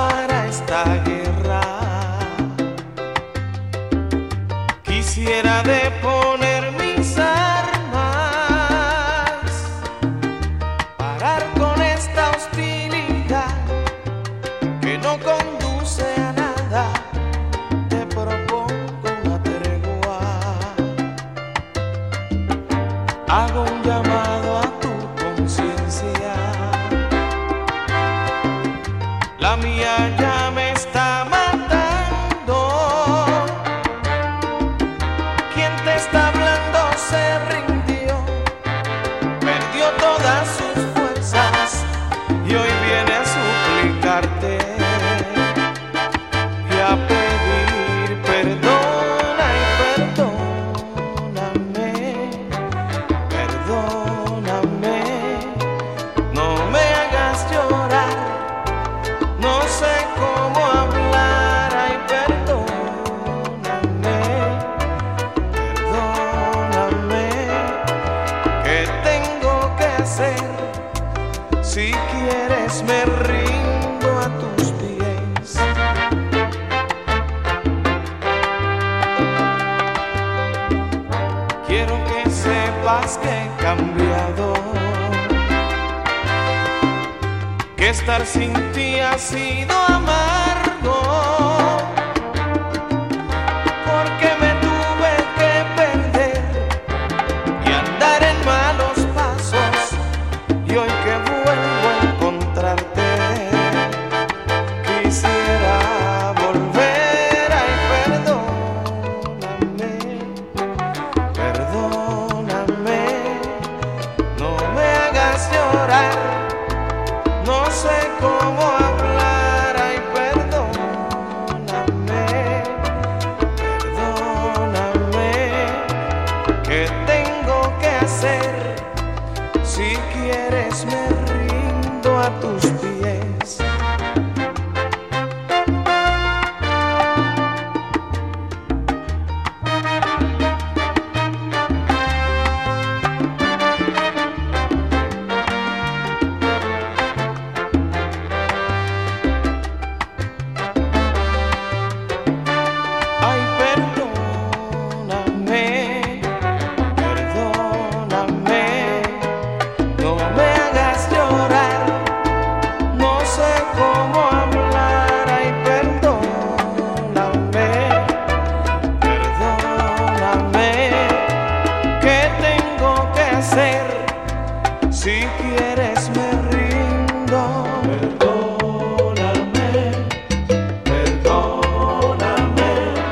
para esta guerra. Quisiera deponer mis armas, parar con esta hostilidad que no conduce a nada. Te propongo una tregua. Hago un llamado a tu conciencia. La mía ya me está matando. Quien te está hablando se rindió, perdió todas sus fuerzas y hoy viene a suplicarte y a pedir perdona y perdóname, perdóname, no me hagas llorar. No sé cómo hablar, ay, perdóname, perdóname. ¿Qué tengo que hacer? Si quieres me rindo a tus pies. Quiero que sepas que he cambiado, que estar sin ti ha sido amargo, porque me tuve que perder y andar en malos pasos, y hoy que vuelvo a encontrarte quisiera volver. Ay, perdóname, perdóname, no me hagas llorar. No sé cómo hablar, ay, perdóname, perdóname. ¿Qué tengo que hacer? Si quieres me rindo a tus pies. Si quieres me rindo. Perdóname, perdóname.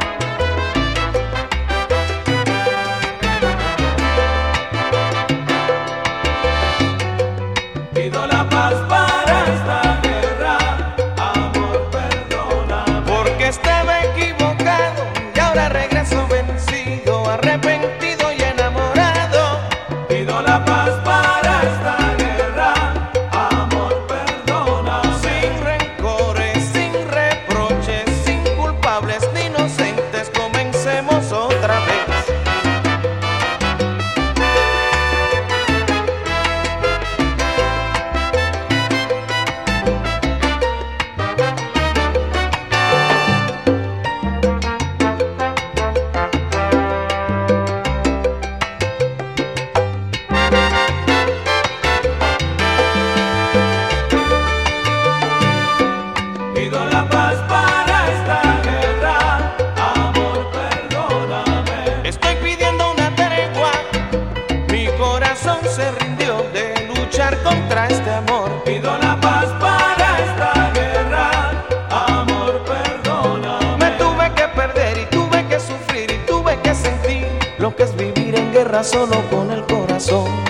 Pido la paz para esta guerra, amor, perdóname. Porque estaba equivocado y ahora regreso vencido, arrepentido y enamorado. Pido la paz para esta guerra, amor, perdona. Sin rencores, sin reproches, sin culpables ni inocentes, comencemos otra vez. Pido la paz para esta guerra, amor, perdóname. Estoy pidiendo una tregua, mi corazón se rindió de luchar contra este amor. Pido la paz para esta guerra, amor, perdóname. Me tuve que perder y tuve que sufrir y tuve que sentir lo que es vivir en guerra solo con el corazón.